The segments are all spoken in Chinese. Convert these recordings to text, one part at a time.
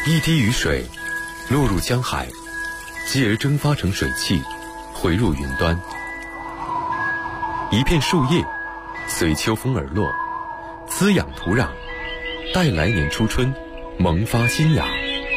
一滴雨水落入江海，继而蒸发成水汽，回入云端。一片树叶随秋风而落，滋养土壤，待来年初春萌发新芽。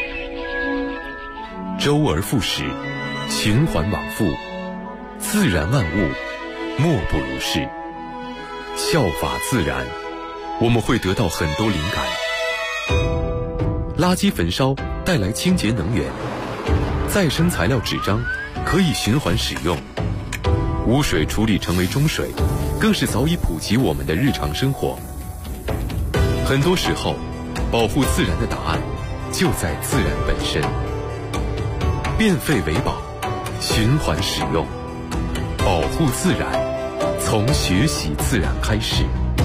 周而复始，循环往复，自然万物莫不如是。效法自然，我们会得到很多灵感。垃圾焚烧带来清洁能源，再生材料纸张可以循环使用，污水处理成为中水，更是早已普及我们的日常生活。很多时候，保护自然的答案就在自然本身。变废为宝，循环使用，保护自然，从学习自然开始。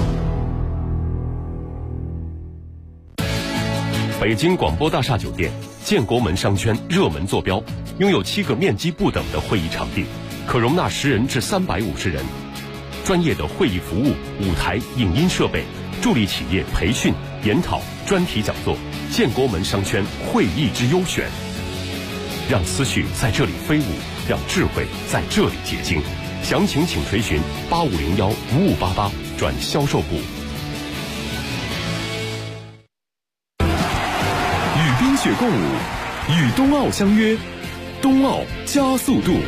北京广播大厦酒店建国门商圈热门坐标，拥有7个面积不等的会议场地，可容纳10人至350人。专业的会议服务、舞台、影音设备，助力企业培训、研讨、专题讲座。建国门商圈会议之优选，让思绪在这里飞舞，让智慧在这里结晶。详情请垂询8501-5588转销售部。 与冰雪共舞，与冬奥相约，冬奥加速度。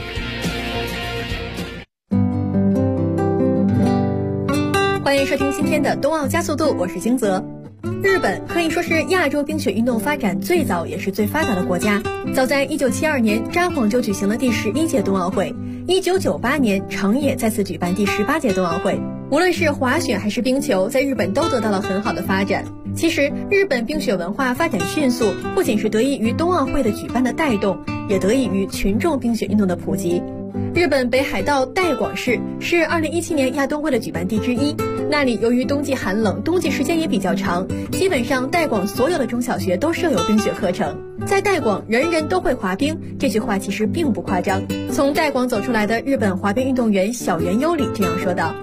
欢迎收听今天的冬奥加速度，我是金泽。日本可以说是亚洲冰雪运动发展最早也是最发达的国家。早在1972年，札幌就举行了第11届冬奥会；1998年，长野再次举办第18届冬奥会。无论是滑雪还是冰球，在日本都得到了很好的发展。其实，日本冰雪文化发展迅速，不仅是得益于冬奥会的举办的带动，也得益于群众冰雪运动的普及。日本北海道带广市是2017年亚冬会的举办地之一，那里由于冬季寒冷，冬季时间也比较长，基本上带广所有的中小学都设有冰雪课程。在带广人人都会滑冰，这句话其实并不夸张。从带广走出来的日本滑冰运动员小原优里这样说道：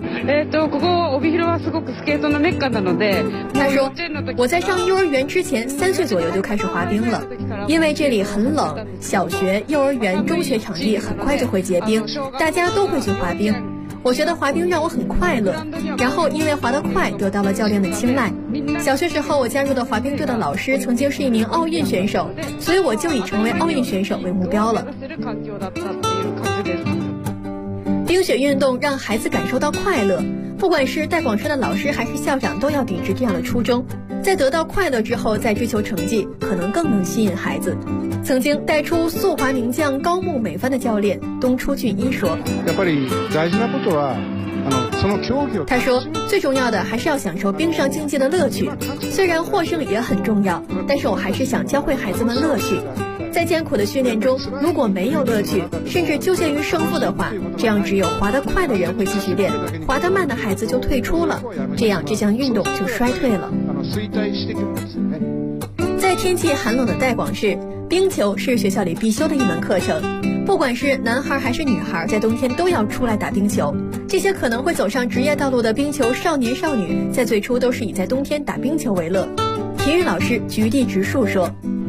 他说，我在上幼儿园之前3岁左右就开始滑冰了，因为这里很冷，小学、幼儿园、中学场地很快就会结冰，大家都会去滑冰。我觉得滑冰让我很快乐，然后因为滑得快得到了教练的青睐。小学时候我加入的滑冰队的老师曾经是一名奥运选手，所以我就以成为奥运选手为目标了。冰雪运动让孩子感受到快乐，不管是带广市的老师还是校长都要秉持这样的初衷，在得到快乐之后再追求成绩，可能更能吸引孩子。曾经带出速滑名将高木美帆的教练东出俊一说，他说最重要的还是要享受冰上竞技的乐趣，虽然获胜也很重要，但是我还是想教会孩子们乐趣。在艰苦的训练中，如果没有乐趣，甚至纠结于胜负的话，这样只有滑得快的人会继续练，滑得慢的孩子就退出了，这样这项运动就衰退了。在天气寒冷的带广市，冰球是学校里必修的一门课程，不管是男孩还是女孩，在冬天都要出来打冰球。这些可能会走上职业道路的冰球少年少女，在最初都是以在冬天打冰球为乐。体育老师菊地直树说，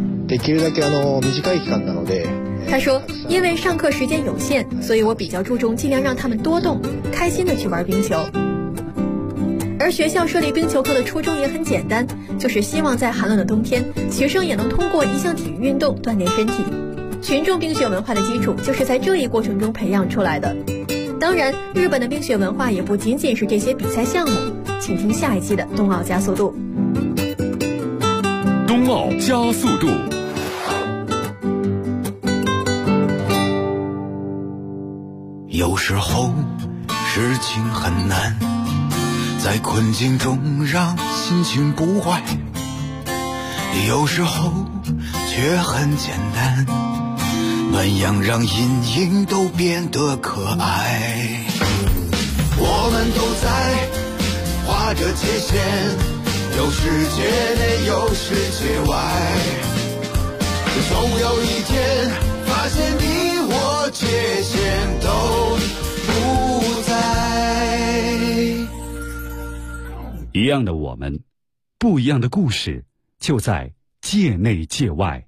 他说，因为上课时间有限，所以我比较注重尽量让他们多动，开心的去玩冰球。而学校设立冰球课的初衷也很简单，就是希望在寒冷的冬天，学生也能通过一项体育运动锻炼身体。群众冰雪文化的基础就是在这一过程中培养出来的。当然，日本的冰雪文化也不仅仅是这些比赛项目。请听下一期的冬奥加速度。 冬奥加速度。 有时候事情很难，在困境中让心情不坏，有时候却很简单，暖阳让阴影都变得可爱。我们都在划着界限，有世界内有世界外，总有一天发现你我界限都不在。 一样的我们，不一样的故事，就在界内界外。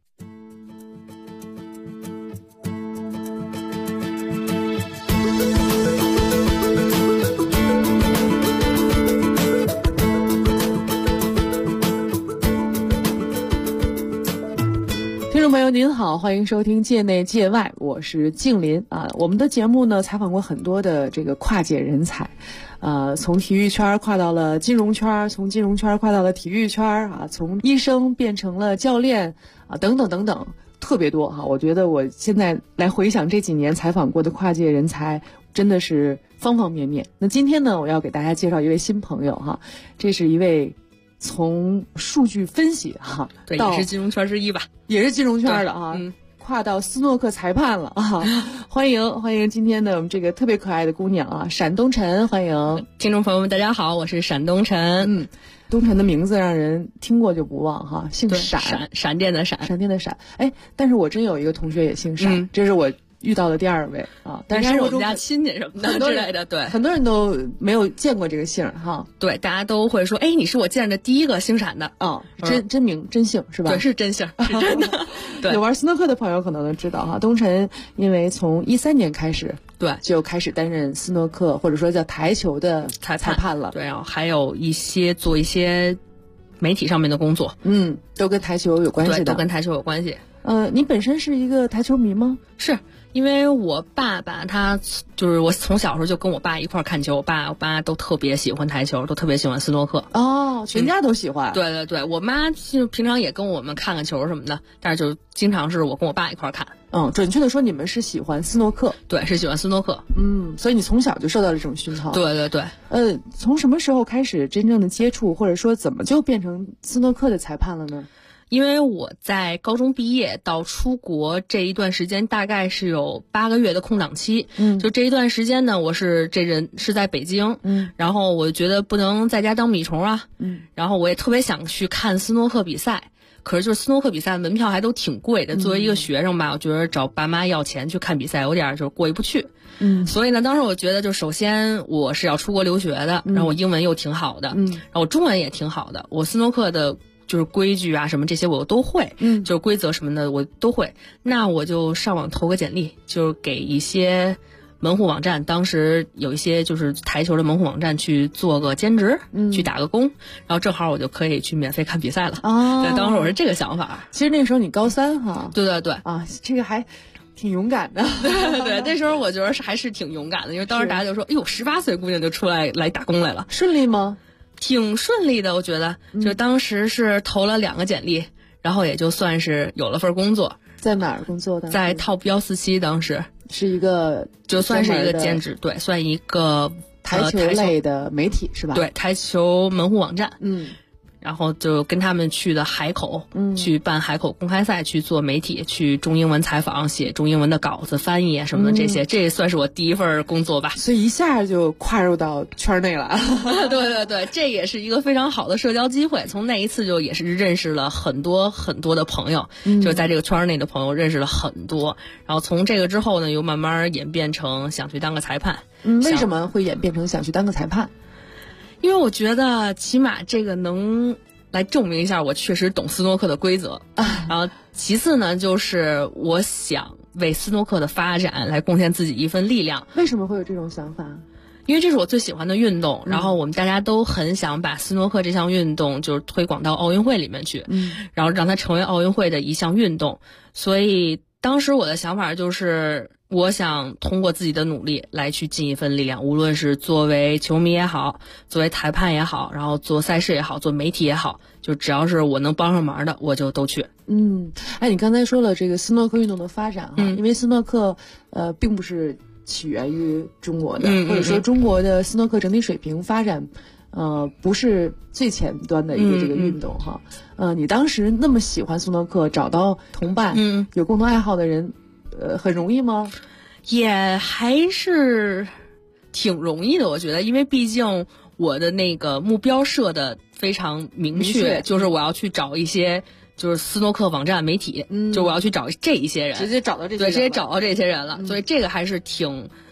听众朋友您好，欢迎收听界内界外，我是静林啊。我们的节目呢，采访过很多的这个跨界人才，从体育圈跨到了金融圈，从金融圈跨到了体育圈啊，从医生变成了教练啊，等等等等，特别多哈。我觉得我现在来回想这几年采访过的跨界人才，真的是方方面面。那今天呢，我要给大家介绍一位新朋友哈，这是一位从数据分析哈， 对，也是金融圈之一吧， 也是金融圈的哈，跨到斯诺克裁判了啊！欢迎今天的我们这个特别可爱的姑娘啊，闪东辰，欢迎听众朋友们，大家好，我是闪东辰。 东辰的名字让人听过就不忘哈，姓闪， 闪电的闪， 闪电的闪。哎，但是我真有一个同学也姓闪，这是我遇到的第二位啊，但是我们家亲戚什么的之类的，对， 很多人都没有见过这个姓哈。 对，大家都会说，哎，你是我见的第一个姓闪的啊，真名真姓是吧？ 对，是真姓，是真的。对， 有玩斯诺克的朋友可能都知道哈，东辰因为从13年开始， 对， 就开始担任斯诺克或者说叫台球的裁判了。 对啊，还有做一些媒体上面的工作， 都跟台球有关系的， 对，都跟台球有关系。 你本身是一个台球迷吗？ 是。因为我爸爸他就是我从小时候就跟我爸一块看球，我爸都特别喜欢台球，都特别喜欢斯诺克。 哦，全家都喜欢。 对对对，我妈就平常也跟我们看球什么的，但是就经常是我跟我爸一块看。 准确的说，你们是喜欢斯诺克。 对，是喜欢斯诺克。 所以你从小就受到了这种熏陶。 对对对。 从什么时候开始真正的接触，或者说怎么就变成斯诺克的裁判了呢？ 因为我在高中毕业到出国这一段时间大概是有8个月的空档期，就这一段时间呢，我是在北京，然后我觉得不能在家当米虫啊，然后我也特别想去看斯诺克比赛，可是就是斯诺克比赛门票还都挺贵的，作为一个学生吧，我觉得找爸妈要钱去看比赛有点就是过意不去，所以呢，当时我觉得就首先我是要出国留学的，然后我英文又挺好的，然后我中文也挺好的，我斯诺克的就是规矩啊什么这些我都会，就是规则什么的我都会。那我就上网投个简历，就是给一些门户网站，当时有一些就是台球的门户网站去做个兼职，去打个工，然后正好我就可以去免费看比赛了。对，当时我是这个想法。 其实那时候你高3哈。 对对对。 啊，这个还挺勇敢的。 对对，那时候我觉得还是挺勇敢的，因为当时大家就说，哎呦，18岁姑娘就出来打工来了。 顺利吗？ 挺顺利的，我觉得，就当时是投了2个简历，然后也就算是有了份工作。 在哪儿工作的？ 在 Top 147，当时是一个就算是一个兼职，对，算一个台球类的媒体是吧？ 对，台球门户网站。然后就跟他们去的海口，去办海口公开赛，去做媒体，去中英文采访，写中英文的稿子、翻译啊什么的这些，这也算是我第一份工作吧。 所以一下就跨入到圈内了。 对对对，这也是一个非常好的社交机会。从那一次就也是认识了很多很多的朋友，就在这个圈内的朋友认识了很多。然后从这个之后呢，又慢慢演变成想去当个裁判。 为什么会演变成想去当个裁判？ 因为我觉得起码这个能来证明一下我确实懂斯诺克的规则，然后其次呢，就是我想为斯诺克的发展来贡献自己一份力量。 为什么会有这种想法？ 因为这是我最喜欢的运动，然后我们大家都很想把斯诺克这项运动就是推广到奥运会里面去，然后让它成为奥运会的一项运动。所以当时我的想法就是我想通过自己的努力来去尽一份力量，无论是作为球迷也好，作为裁判也好，然后做赛事也好，做媒体也好，就只要是我能帮上忙的我就都去。 你刚才说了这个斯诺克运动的发展哈，因为斯诺克并不是起源于中国的，或者说中国的斯诺克整体水平发展不是最前端的一个这个运动哈。你当时那么喜欢斯诺克，找到同伴，有共同爱好的人很容易吗？ 也还是挺容易的，我觉得，因为毕竟我的那个目标设的非常明确，就是我要去找一些就是斯诺克网站媒体，就我要去找这一些人， 直接找到这些人， 对，直接找到这些人了，所以这个还是挺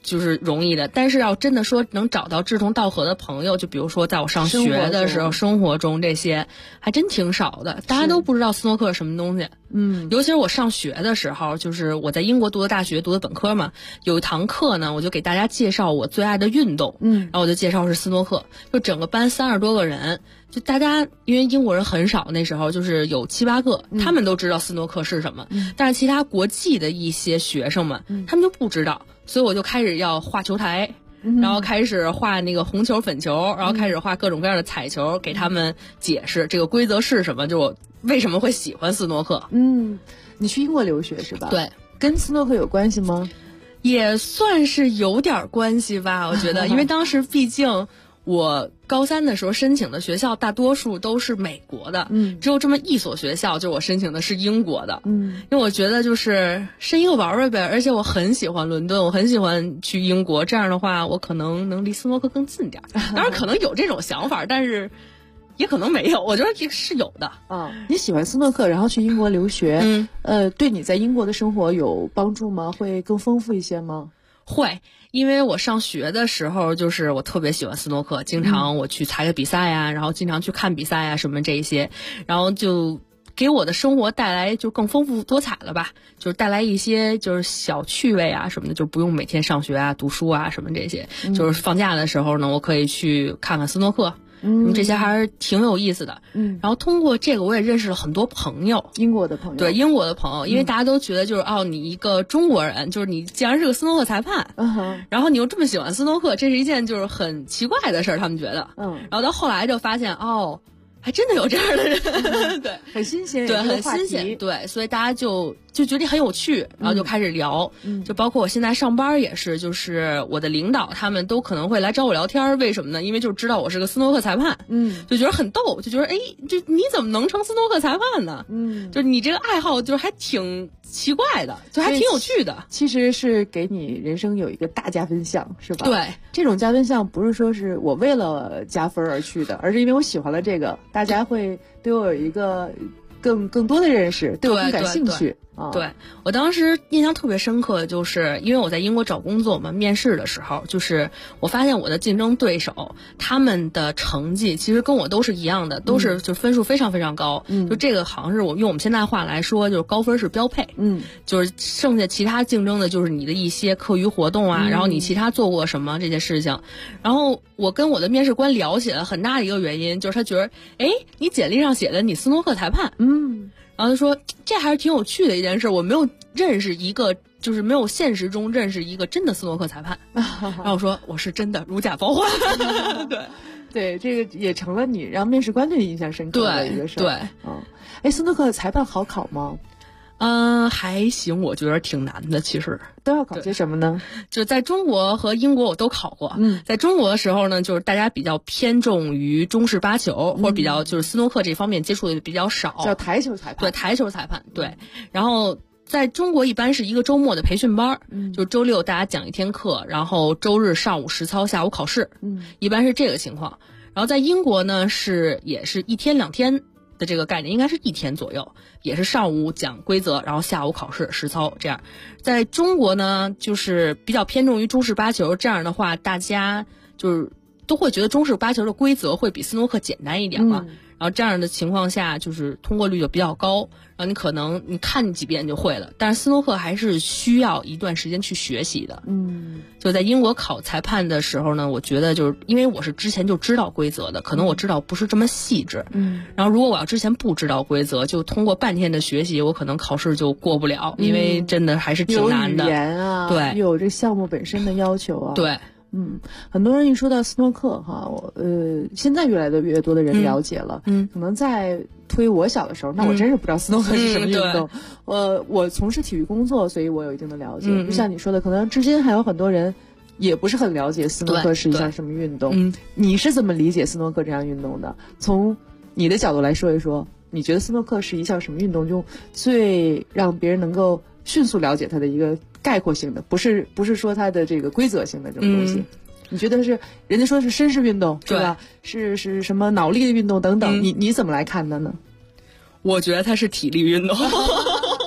就是容易的，但是要真的说能找到志同道合的朋友，就比如说在我上学的时候，生活中这些还真挺少的，大家都不知道斯诺克是什么东西。尤其是我上学的时候，就是我在英国读的大学，读的本科嘛，有一堂课呢，我就给大家介绍我最爱的运动，然后我就介绍是斯诺克，就整个班30多个人，就大家因为英国人很少，那时候就是有7、8个，他们都知道斯诺克是什么，但是其他国际的一些学生们，他们就不知道，所以我就开始要画球台。然后开始画那个红球粉球，然后开始画各种各样的彩球，给他们解释这个规则是什么，就我为什么会喜欢斯诺克。 你去英国留学是吧？ 对， 跟斯诺克有关系吗？ 也算是有点关系吧，我觉得，因为当时毕竟我高3的时候申请的学校大多数都是美国的，只有这么一所学校，就我申请的是英国的，因为我觉得就是申一个玩玩呗，而且我很喜欢伦敦，我很喜欢去英国，这样的话我可能能离斯诺克更近点。当然可能有这种想法，但是也可能没有，我觉得这是有的。 你喜欢斯诺克，然后去英国留学，对你在英国的生活有帮助吗？会更丰富一些吗？ 会，因为我上学的时候，就是我特别喜欢斯诺克，经常我去参加比赛呀，然后经常去看比赛呀，什么这一些，然后就给我的生活带来就更丰富多彩了吧，就是带来一些就是小趣味啊什么的，就不用每天上学啊、读书啊什么这些，就是放假的时候呢，我可以去看看斯诺克。这些还是挺有意思的。然后通过这个我也认识了很多朋友， 英国的朋友。 对，英国的朋友，因为大家都觉得就是你一个中国人，就是你既然是个斯诺克裁判，然后你又这么喜欢斯诺克，这是一件就是很奇怪的事儿，他们觉得。然后到后来就发现还真的有这样的人，对， 很新鲜， 对，很新鲜，对，所以大家就觉得很有趣，然后就开始聊，就包括我现在上班也是，就是我的领导他们都可能会来找我聊天，为什么呢？因为就知道我是个斯诺克裁判，就觉得很逗，就觉得就你怎么能成斯诺克裁判呢？就是你这个爱好就是还挺奇怪的，就还挺有趣的。 其实是给你人生有一个大加分项，是吧？ 对， 这种加分项不是说是我为了加分而去的，而是因为我喜欢了这个，大家会对我有一个更多的认识，对我更感兴趣。 对，我当时印象特别深刻，就是因为我在英国找工作嘛，面试的时候，就是我发现我的竞争对手他们的成绩其实跟我都是一样的，都是就分数非常非常高。就这个好像是用我们现在话来说，就是高分是标配。就是剩下其他竞争的就是你的一些课余活动啊，然后你其他做过什么这些事情。然后我跟我的面试官聊起来，很大的一个原因就是他觉得，你简历上写的你斯诺克裁判，然后他说这还是挺有趣的一件事，我没有认识一个，就是没有现实中认识一个真的斯诺克裁判。然后我说我是真的，如假包换。 对，这个也成了你让面试官对你印象深刻的一个事儿。对，斯诺克裁判好考吗？ 还行，我觉得挺难的。其实都要考些什么呢？ 就在中国和英国我都考过。在中国的时候呢，就是大家比较偏重于中式八球，或者比较就是斯诺克这方面接触的比较少， 叫台球裁判。 对，台球裁判。对，然后在中国一般是一个周末的培训班，就周六大家讲1天课，然后周日上午实操，下午考试。一般是这个情况。然后在英国呢也是1天2天的这个概念，应该是1天左右，也是上午讲规则，然后下午考试实操这样。在中国呢，就是比较偏重于中式八球，这样的话大家就是都会觉得中式八球的规则会比斯诺克简单一点嘛。然后这样的情况下，就是通过率就比较高，然后你可能你看几遍就会了。但是斯诺克还是需要一段时间去学习的。就在英国考裁判的时候呢，我觉得就是因为我是之前就知道规则的，可能我知道不是这么细致。然后如果我要之前不知道规则，就通过半天的学习，我可能考试就过不了，因为真的还是挺难的。 有语言啊， 对， 有这项目本身的要求啊， 对。 很多人一说到斯诺克现在越来越多的人了解了。可能在推我小的时候，那我真是不知道斯诺克是什么运动。我从事体育工作，所以我有一定的了解。就像你说的，可能至今还有很多人也不是很了解斯诺克是一项什么运动。你是怎么理解斯诺克这项运动的？从你的角度来说一说，你觉得斯诺克是一项什么运动，就最让别人能够迅速了解它的一个概括性的，不是说它的这个规则性的这种东西。你觉得是人家说是绅士运动是吧？是什么脑力的运动等等，你怎么来看的呢？ 我觉得它是体力运动。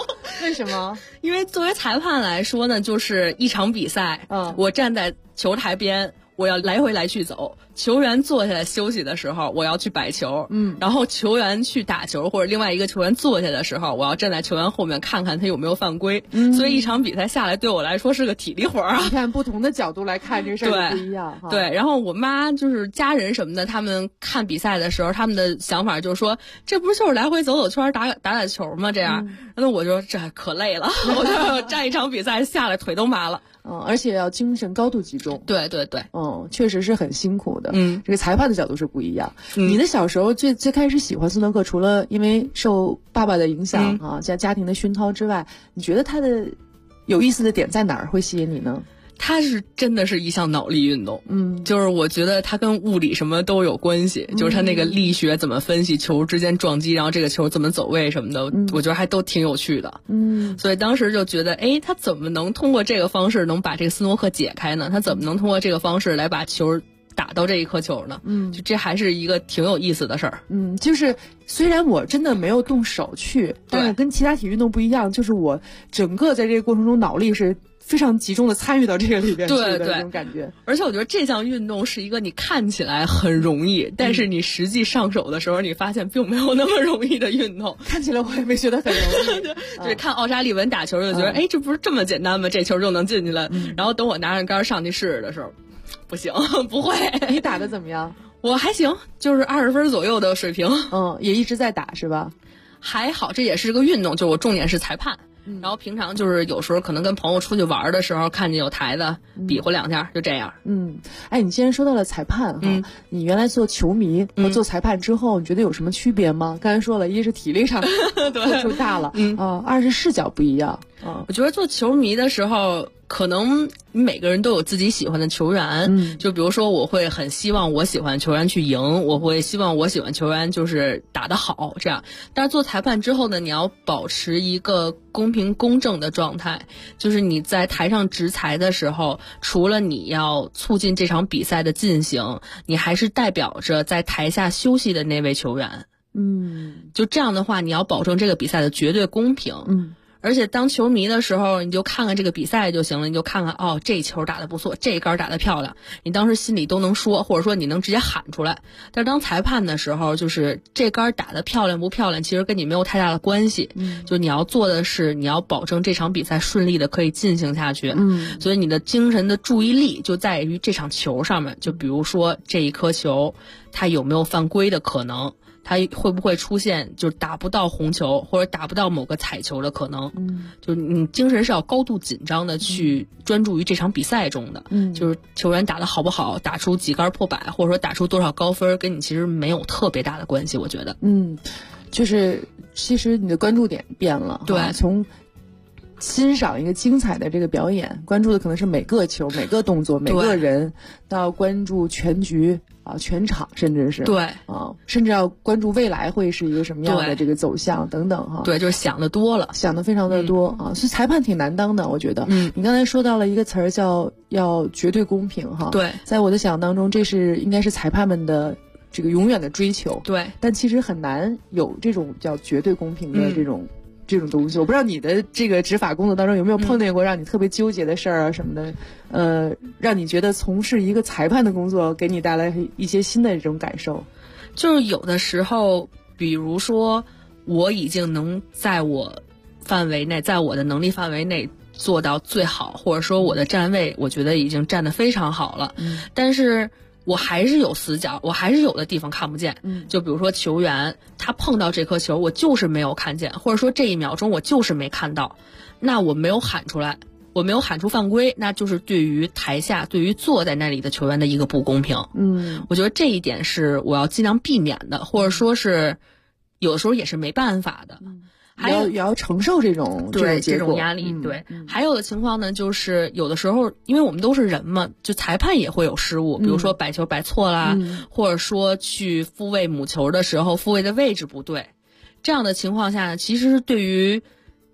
为什么？ 因为作为裁判来说呢，就是一场比赛，我站在球台边，我要来回来去走，球员坐下来休息的时候，我要去摆球，然后球员去打球或者另外一个球员坐下的时候，我要站在球员后面看看他有没有犯规，所以一场比赛下来对我来说是个体力活啊。 你看不同的角度来看这事儿不一样。 对，然后我妈就是家人什么的，他们看比赛的时候，他们的想法就是说，这不是就是来回走走圈打球吗？这样，那我就这可累了，我就站一场比赛下来腿都麻了。 而且要精神高度集中。 对， 确实是很辛苦的。这个裁判的角度是不一样。你的小时候最开始喜欢斯诺克，除了因为受爸爸的影响啊，加家庭的熏陶之外，你觉得它的有意思的点在哪儿会吸引你呢？ 它是真的是一项脑力运动，就是我觉得它跟物理什么都有关系，就是它那个力学怎么分析球之间撞击，然后这个球怎么走位什么的，我觉得还都挺有趣的。所以当时就觉得，他怎么能通过这个方式能把这个斯诺克解开呢？他怎么能通过这个方式来把球打到这一颗球呢？就这还是一个挺有意思的事儿。 就是虽然我真的没有动手去，但是跟其他体育运动不一样，就是我整个在这个过程中脑力是非常集中的参与到这个里边去的那种感觉。 而且我觉得这项运动是一个你看起来很容易，但是你实际上手的时候，你发现并没有那么容易的运动。 看起来我也没觉得很容易。 就是看奥沙利文打球就觉得，这不是这么简单吗？这球就能进去了。然后等我拿着杆上去试的时候，不行，不会。 你打的怎么样？ 我还行，就是20分左右的水平。 也一直在打是吧？ 还好，这也是个运动，就我重点是裁判。然后平常就是有时候可能跟朋友出去玩的时候，看见有台子，比划2下，就这样。 你既然说到了裁判哈，你原来做球迷和做裁判之后，你觉得有什么区别吗？刚才说了，一是体力上付出大了，二是视角不一样。 我觉得做球迷的时候，可能每个人都有自己喜欢的球员，就比如说我会很希望我喜欢的球员去赢，我会希望我喜欢球员就是打得好这样。但是做裁判之后呢，你要保持一个公平公正的状态，就是你在台上执裁的时候，除了你要促进这场比赛的进行，你还是代表着在台下休息的那位球员。就这样的话，你要保证这个比赛的绝对公平。而且当球迷的时候，你就看看这个比赛就行了，你就看看这球打得不错，这杆打得漂亮，你当时心里都能说，或者说你能直接喊出来。但是当裁判的时候，就是这杆打得漂亮不漂亮，其实跟你没有太大的关系。就你要做的是，你要保证这场比赛顺利的可以进行下去。所以你的精神的注意力就在于这场球上面，就比如说这一颗球，它有没有犯规的可能。它会不会出现就是打不到红球或者打不到某个彩球的可能？就是你精神是要高度紧张的去专注于这场比赛中的。就是球员打得好不好，打出几杆破百，或者说打出多少高分，跟你其实没有特别大的关系，我觉得。 就是其实你的关注点变了。 对， 从欣赏一个精彩的这个表演，关注的可能是每个球、每个动作、每个人，到关注全局。全场甚至是甚至要关注未来会是一个什么样的这个走向等等哈。 对，就是想的多了， 想的非常的多所以裁判挺难当的，我觉得。你刚才说到了一个词儿叫要绝对公平哈。 对， 在我的想当中，这是应该是裁判们的这个永远的追求。 对， 但其实很难有这种叫绝对公平的这种东西。我不知道你的这个执法工作当中有没有碰见过让你特别纠结的事儿什么的，让你觉得从事一个裁判的工作给你带来一些新的这种感受。 就是有的时候，比如说我已经能在我范围内，在我的能力范围内做到最好，或者说我的站位我觉得已经站得非常好了，但是我还是有死角，我还是有的地方看不见。就比如说球员他碰到这颗球，我就是没有看见，或者说这一秒钟我就是没看到，那我没有喊出来，我没有喊出犯规，那就是对于台下对于坐在那里的球员的一个不公平。我觉得这一点是我要尽量避免的，或者说是有的时候也是没办法的。 也要承受这种压力。对，还有的情况呢，就是有的时候因为我们都是人嘛，就裁判也会有失误，比如说摆球摆错啦，或者说去复位母球的时候复位的位置不对，这样的情况下呢，其实对于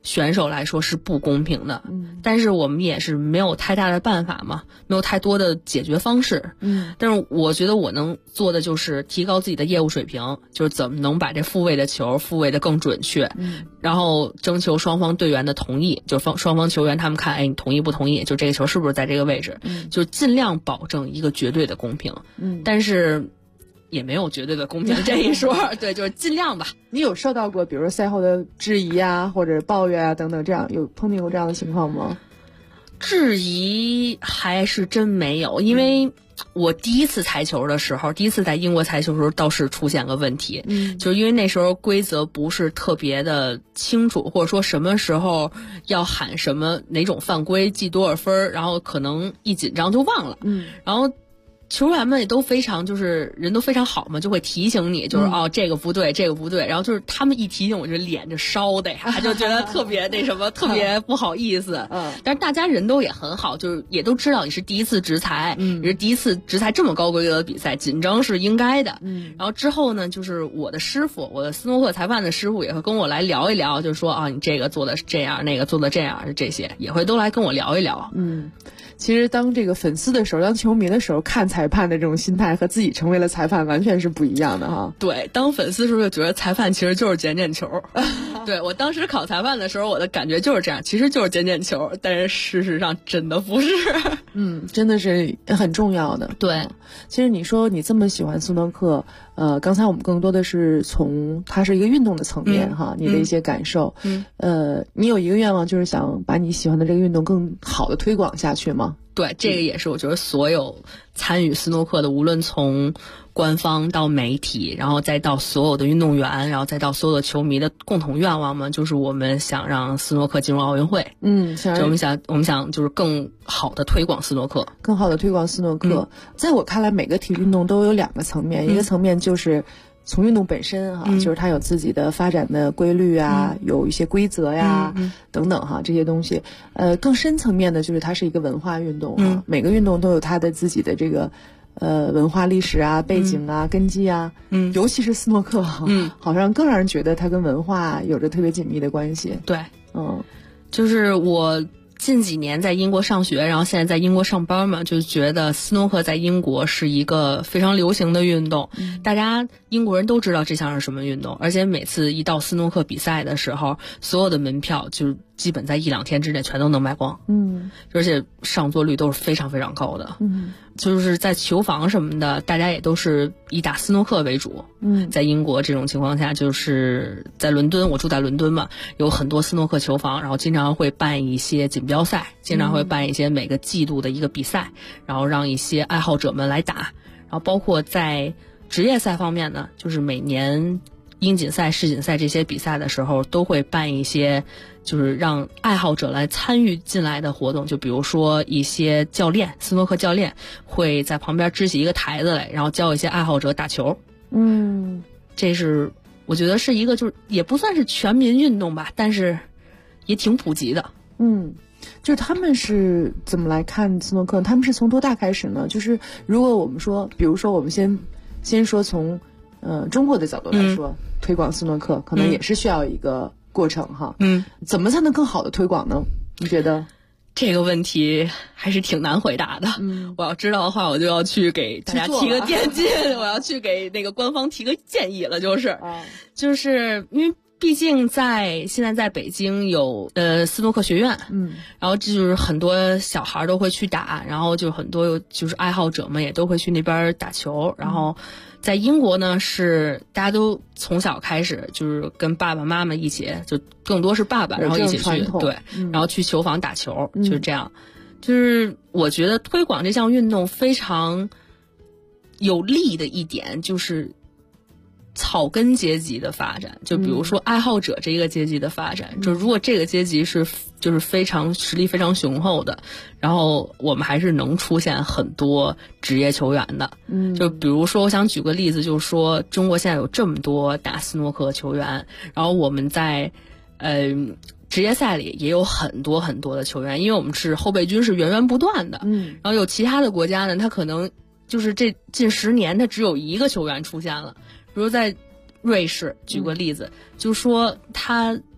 选手来说是不公平的。但是我们也是没有太大的办法嘛，没有太多的解决方式。但是我觉得我能做的就是提高自己的业务水平，就是怎么能把这复位的球复位的更准确，然后征求双方队员的同意，就双方球员他们看，哎，你同意不同意？就这个球是不是在这个位置？就尽量保证一个绝对的公平。但是也没有绝对的公平这一说，对，就是尽量吧。 你有受到过比如说赛后的质疑啊，或者抱怨啊等等，这样有碰见过这样的情况吗？ 质疑还是真没有，因为我第一次裁球的时候，第一次在英国裁球的时候倒是出现个问题，就是因为那时候规则不是特别的清楚，或者说什么时候要喊什么哪种犯规记多少分，然后可能一紧张就忘了，然后球员们也都非常就是人都非常好嘛，就会提醒你，就是这个不对这个不对，然后就是他们一提醒我就脸就烧的呀，就觉得特别那什么特别不好意思。但是大家人都也很好，就是也都知道你是第一次执裁，也是第一次执裁这么高规格的比赛，紧张是应该的。然后之后呢，就是我的师傅，我的斯诺克裁判的师傅也会跟我来聊一聊，就是说你这个做的是这样，那个做的这样，这些也会都来跟我聊一聊。 其实当这个粉丝的时候，当球迷的时候，看裁判的这种心态和自己成为了裁判完全是不一样的哈。 对，当粉丝的时候就觉得裁判其实就是捡捡球。对，我当时考裁判的时候，我的感觉就是这样，其实就是捡捡球，但是事实上真的不是。 真的是很重要的。 对， 其实你说你这么喜欢斯诺克，刚才我们更多的是从它是一个运动的层面哈，你的一些感受。你有一个愿望，就是想把你喜欢的这个运动更好的推广下去吗？ 对，这个也是我觉得所有参与斯诺克的，无论从官方到媒体，然后再到所有的运动员，然后再到所有的球迷的共同愿望嘛，就是我们想让斯诺克进入奥运会。我们想就是更好的推广斯诺克， 更好的推广斯诺克。在我看来，每个体育运动都有两个层面，一个层面就是从运动本身哈，就是它有自己的发展的规律啊，有一些规则呀，等等哈，这些东西。更深层面的就是它是一个文化运动啊，每个运动都有它的自己的这个文化历史啊、背景啊、根基啊。尤其是斯诺克哈，好像更让人觉得它跟文化有着特别紧密的关系。 对，就是我近几年在英国上学，然后现在在英国上班嘛，就觉得斯诺克在英国是一个非常流行的运动，大家英国人都知道这项是什么运动，而且每次一到斯诺克比赛的时候，所有的门票就基本在1-2天之内全都能卖光，而且上座率都是非常非常高的，就是在球房什么的，大家也都是以打斯诺克为主。在英国这种情况下，就是在伦敦，我住在伦敦嘛，有很多斯诺克球房，然后经常会办一些锦标赛，经常会办一些每个季度的一个比赛，然后让一些爱好者们来打。然后包括在职业赛方面呢，就是每年英锦赛、世锦赛这些比赛的时候，都会办一些就是让爱好者来参与进来的活动，就比如说一些教练，斯诺克教练会在旁边支起一个台子来，然后教一些爱好者打球。这是我觉得是一个就是也不算是全民运动吧，但是也挺普及的。 就是他们是怎么来看斯诺克？他们是从多大开始呢？就是如果我们说，比如说我们先说从中国的角度来说，推广斯诺克可能也是需要一个过程哈。怎么才能更好的推广呢？你觉得？ 这个问题还是挺难回答的。我要知道的话，我就要去给大家提个电击，我要去给那个官方提个建议了，就是因为毕竟现在在北京有斯诺克学院，然后就是很多小孩都会去打，然后就很多就是爱好者们也都会去那边打球，然后在英国呢是大家都从小开始就是跟爸爸妈妈一起，就更多是爸爸然后一起去，对，然后去球房打球，就是这样。就是我觉得推广这项运动非常有利的一点就是草根阶级的发展，就比如说爱好者这一个阶级的发展，就如果这个阶级就是非常实力非常雄厚的，然后我们还是能出现很多职业球员的。就比如说我想举个例子，就是说中国现在有这么多打斯诺克球员，然后我们在职业赛里也有很多很多的球员，因为我们是后备军是源源不断的，然后有其他的国家呢，他可能就是这近10年他只有一个球员出现了。比如在瑞士举个例子，就说他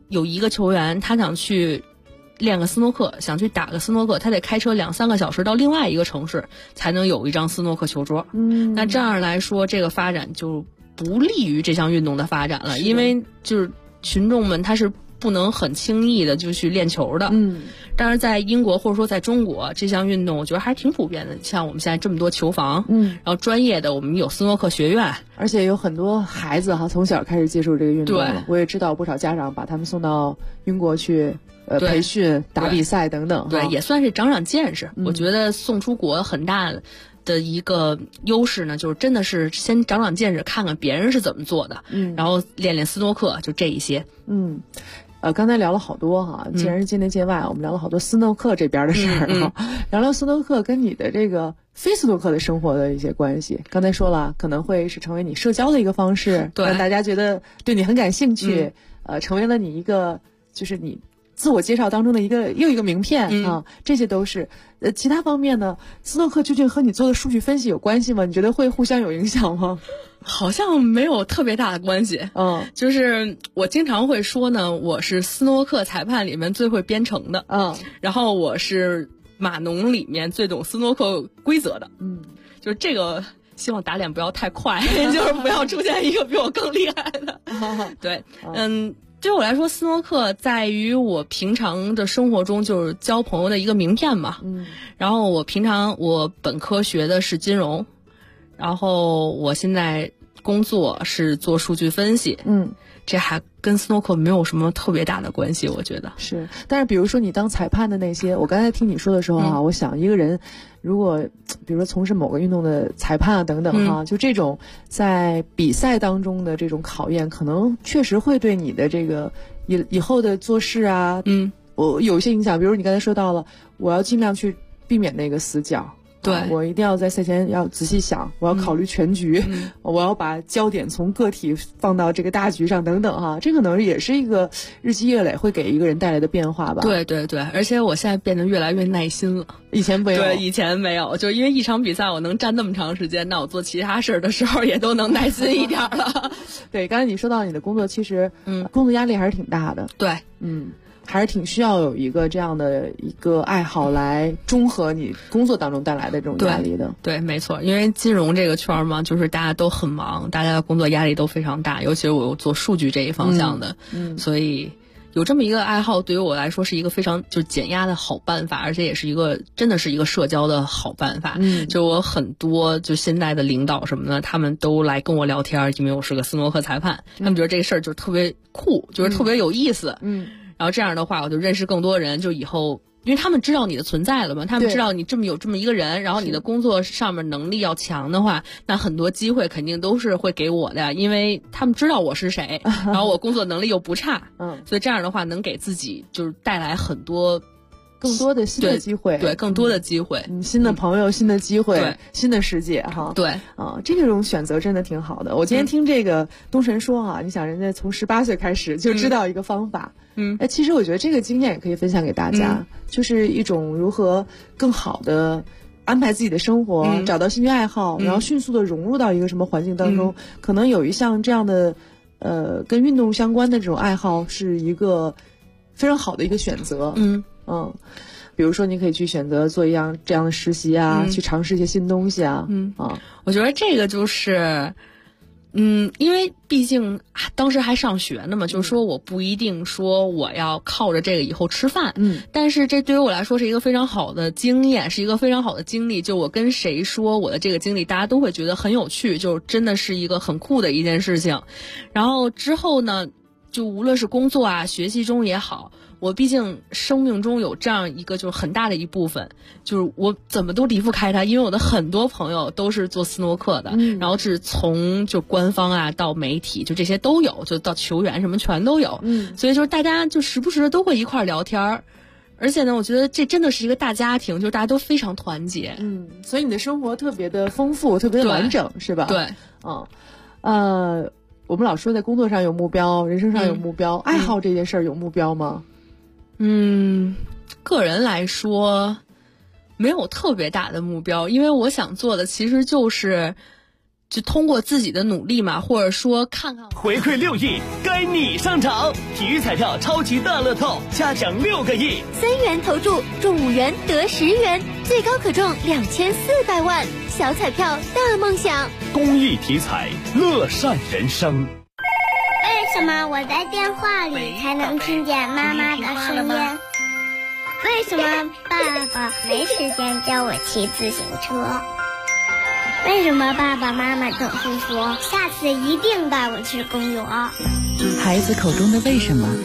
有一个球员他想去练个斯诺克，想去打个斯诺克，他得开车2-3个小时到另外一个城市才能有一张斯诺克球桌。那这样来说，这个发展就不利于这项运动的发展了，因为就是群众们他是不能很轻易的就去练球的。但是在英国或者说在中国，这项运动我觉得还挺普遍的，像我们现在这么多球房，然后专业的我们有斯诺克学院， 而且有很多孩子从小开始接触这个运动了。我也知道不少家长把他们送到英国去培训、打比赛等等。 对，也算是长见识。我觉得送出国很大的一个优势呢，就是真的是先长见识，看看别人是怎么做的，然后练练斯诺克，就这一些。 刚才聊了好多既然是界内界外，我们聊了好多斯诺克这边的事儿聊聊斯诺克跟你的这个非斯诺克的生活的一些关系。刚才说了，可能会是成为你社交的一个方式，让大家觉得对你很感兴趣，成为了你一个就是你自我介绍当中的又一个名片这些都是。其他方面呢，斯诺克究竟和你做的数据分析有关系吗？你觉得会互相有影响吗？ 好像没有特别大的关系。就是我经常会说呢，我是斯诺克裁判里面最会编程的。然后我是码农里面最懂斯诺克规则的。就是这个，希望打脸不要太快，就是不要出现一个比我更厉害的。对，对我来说，斯诺克在于我平常的生活中就是交朋友的一个名片嘛。然后我本科学的是金融，然后我现在工作是做数据分析。这还跟斯诺克没有什么特别大的关系，我觉得是。但是比如说你当裁判的那些，我刚才听你说的时候我想一个人如果比如说从事某个运动的裁判等等就这种在比赛当中的这种考验，可能确实会对你的这个以后的做事我有一些影响。比如你刚才说到了，我要尽量去避免那个死角。 对， 我一定要在赛前要仔细想，我要考虑全局，我要把焦点从个体放到这个大局上等等这可能也是一个日积月累会给一个人带来的变化吧。 对对对，而且我现在变得越来越耐心了， 以前没有。 对，以前没有，就因为一场比赛我能站那么长时间，那我做其他事儿的时候也都能耐心一点了。 对，刚才你说到你的工作，其实工作压力还是挺大的。 对， 还是挺需要有一个这样的一个爱好来中和你工作当中带来的这种压力的。 对，没错，因为金融这个圈嘛，就是大家都很忙，大家的工作压力都非常大，尤其是我做数据这一方向的，所以有这么一个爱好对于我来说是一个非常就减压的好办法，而且也是一个真的是一个社交的好办法。就我很多就现在的领导什么的，他们都来跟我聊天，因为我是个斯诺克裁判，他们觉得这个事儿就是特别酷，就是特别有意思。然后这样的话我就认识更多人，就以后因为他们知道你的存在了嘛，他们知道你有这么一个人，然后你的工作上面能力要强的话，那很多机会肯定都是会给我的，因为他们知道我是谁，然后我工作能力又不差，所以这样的话能给自己就是带来很多更多的新的机会。 对，更多的机会， 新的朋友，新的机会， 对， 新的世界对这种选择真的挺好的。我今天听这个东神说你想人家从18岁开始就知道一个方法。其实我觉得这个经验也可以分享给大家，就是一种如何更好的安排自己的生活，找到兴趣爱好，然后迅速的融入到一个什么环境当中。可能有一项这样的跟运动相关的这种爱好是一个非常好的一个选择。比如说你可以去选择做这样的实习去尝试一些新东西我觉得这个就是因为毕竟当时还上学呢嘛，就是说我不一定说我要靠着这个以后吃饭，但是这对于我来说是一个非常好的经验，是一个非常好的经历。就我跟谁说我的这个经历，大家都会觉得很有趣，就真的是一个很酷的一件事情。然后之后呢，就无论是工作学习中也好，我毕竟生命中有这样一个就是很大的一部分，就是我怎么都离不开它，因为我的很多朋友都是做斯诺克的，然后是从就官方到媒体就这些都有，就到球员什么全都有，所以就是大家就时不时的都会一块聊天，而且呢我觉得这真的是一个大家庭，就是大家都非常团结。 所以你的生活特别的丰富，特别的完整，是吧？ 对。 我们老说在工作上有目标，人生上有目标，爱好这件事儿有目标吗？ 个人来说没有特别大的目标，因为我想做的其实就是就通过自己的努力嘛，或者说看看回馈6亿，该你上场！体育彩票超级大乐透，加奖6个亿 ，3元投注中5元得10元，最高可中2400万，小彩票大梦想。 公益体彩，乐善人生。 为什么我在电话里才能听见妈妈的声音？为什么爸爸没时间教我骑自行车？为什么爸爸妈妈总是说下次一定带我去公园？ 孩子口中的为什么，